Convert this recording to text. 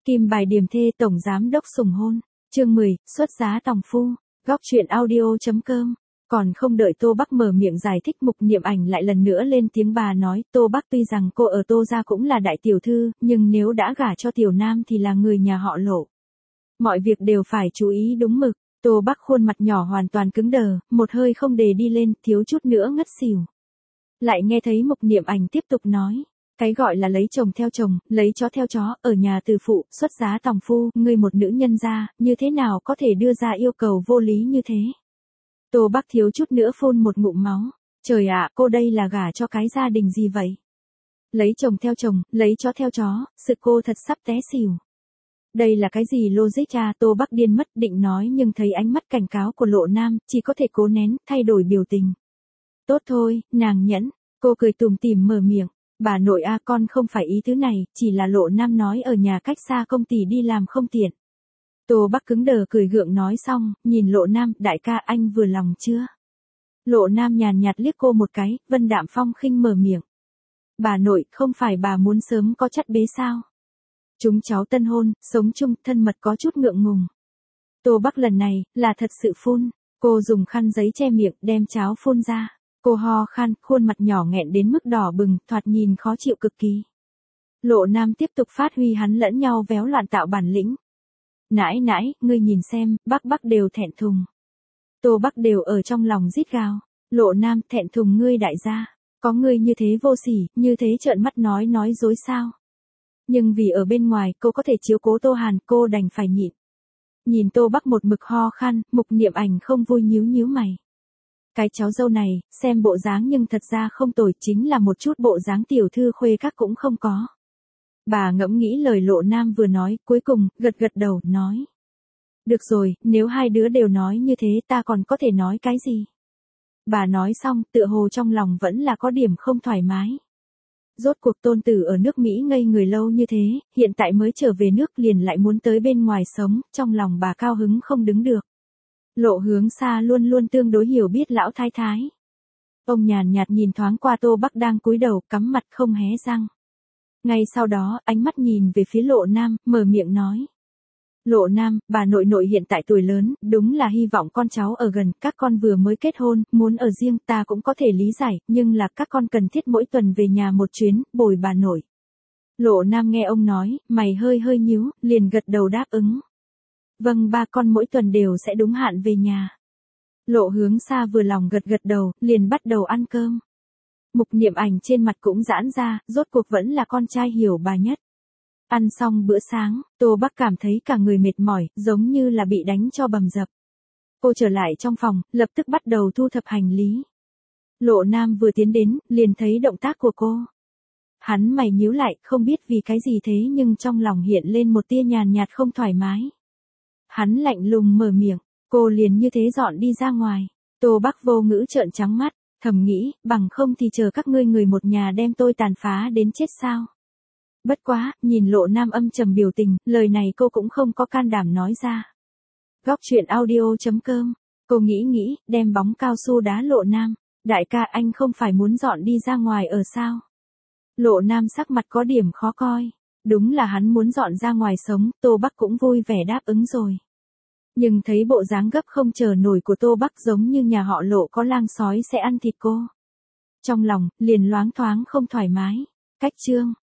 Kim bài điểm thê tổng giám đốc sủng hôn. Chương 10, xuất giá tòng phu. Góc truyện audio.com. Còn không đợi Tô Bắc mở miệng giải thích, Mục Niệm Ảnh lại lần nữa lên tiếng. Bà nói, Tô Bắc tuy rằng cô ở Tô gia cũng là đại tiểu thư, nhưng nếu đã gả cho tiểu nam thì là người nhà họ Lộ. Mọi việc đều phải chú ý đúng mực. Tô Bắc khuôn mặt nhỏ hoàn toàn cứng đờ, một hơi không đề đi lên, thiếu chút nữa ngất xỉu. Lại nghe thấy Mục Niệm Ảnh tiếp tục nói. Cái gọi là lấy chồng theo chồng, lấy chó theo chó, ở nhà từ phụ, xuất giá tòng phu, ngươi một nữ nhân gia, như thế nào có thể đưa ra yêu cầu vô lý như thế? Tô Bắc thiếu chút nữa phun một ngụm máu. Trời ạ, cô đây là gả cho cái gia đình gì vậy? Lấy chồng theo chồng, lấy chó theo chó, sự cô thật sắp té xỉu. Đây là cái gì logic à? Tô Bắc điên mất, định nói nhưng thấy ánh mắt cảnh cáo của Lộ Nam, chỉ có thể cố nén, thay đổi biểu tình. Tốt thôi, nàng nhẫn, cô cười tủm tỉm mở miệng. Bà nội a, con không phải ý thứ này, chỉ là Lộ Nam nói ở nhà cách xa công ty đi làm không tiện. Tô Bắc cứng đờ cười gượng nói xong, nhìn Lộ Nam, đại ca anh vừa lòng chưa? Lộ Nam nhàn nhạt liếc cô một cái, Vân đạm phong khinh mở miệng. Bà nội, không phải bà muốn sớm có chắt bế sao? Chúng cháu tân hôn, sống chung, thân mật có chút ngượng ngùng. Tô Bắc lần này, là thật sự phun. Cô dùng khăn giấy che miệng, đem cháo phun ra. Cô ho khan, khuôn mặt nhỏ nghẹn đến mức đỏ bừng, thoạt nhìn khó chịu cực kỳ. Lộ Nam tiếp tục phát huy hắn lẫn nhau véo loạn tạo bản lĩnh. Nãi nãi, ngươi nhìn xem, bác đều thẹn thùng. Tô Bắc đều ở trong lòng rít gào. Lộ Nam, thẹn thùng ngươi đại gia. Có ngươi như thế vô sỉ, như thế trợn mắt nói dối sao? Nhưng vì ở bên ngoài, cô có thể chiếu cố Tô Hàn, cô đành phải nhịn. Nhìn Tô Bắc một mực ho khan, Mục Niệm Ảnh không vui nhíu mày. Cái cháu dâu này, xem bộ dáng nhưng thật ra không tồi, chính là một chút bộ dáng tiểu thư khuê các cũng không có. Bà ngẫm nghĩ lời Lộ Nam vừa nói, cuối cùng, gật đầu, nói. Được rồi, nếu hai đứa đều nói như thế ta còn có thể nói cái gì? Bà nói xong, tựa hồ trong lòng vẫn là có điểm không thoải mái. Rốt cuộc tôn tử ở nước Mỹ ngây người lâu như thế, hiện tại mới trở về nước liền lại muốn tới bên ngoài sống, trong lòng bà cao hứng không đứng được. Lộ Hướng Xa luôn tương đối hiểu biết lão thái thái. Ông nhàn nhạt nhìn thoáng qua Tô Bắc đang cúi đầu, cắm mặt không hé răng. Ngay sau đó, ánh mắt nhìn về phía Lộ Nam, mở miệng nói. Lộ Nam, bà nội hiện tại tuổi lớn, đúng là hy vọng con cháu ở gần, các con vừa mới kết hôn, muốn ở riêng ta cũng có thể lý giải, nhưng là các con cần thiết mỗi tuần về nhà một chuyến, bồi bà nội. Lộ Nam nghe ông nói, mày hơi nhíu, liền gật đầu đáp ứng. Vâng, ba con mỗi tuần đều sẽ đúng hạn về nhà. Lộ Hướng Xa vừa lòng gật đầu, liền bắt đầu ăn cơm. Mục Niệm Ảnh trên mặt cũng giãn ra, rốt cuộc vẫn là con trai hiểu bà nhất. Ăn xong bữa sáng, Tô Bắc cảm thấy cả người mệt mỏi, giống như là bị đánh cho bầm dập. Cô trở lại trong phòng, lập tức bắt đầu thu thập hành lý. Lộ Nam vừa tiến đến, liền thấy động tác của cô. Hắn mày nhíu lại, không biết vì cái gì thế nhưng trong lòng hiện lên một tia nhàn nhạt không thoải mái. Hắn lạnh lùng mở miệng, cô liền như thế dọn đi ra ngoài. Tô Bắc vô ngữ trợn trắng mắt, thầm nghĩ, bằng không thì chờ các ngươi người một nhà đem tôi tàn phá đến chết sao. Bất quá, nhìn Lộ Nam âm trầm biểu tình, lời này cô cũng không có can đảm nói ra. Góc truyện audio.com, cô nghĩ, đem bóng cao su đá Lộ Nam. Đại ca, anh không phải muốn dọn đi ra ngoài ở sao? Lộ Nam sắc mặt có điểm khó coi. Đúng là hắn muốn dọn ra ngoài sống, Tô Bắc cũng vui vẻ đáp ứng rồi. Nhưng thấy bộ dáng gấp không chờ nổi của Tô Bắc giống như nhà họ Lộ có lang sói sẽ ăn thịt cô. Trong lòng, liền loáng thoáng không thoải mái. Cách chương.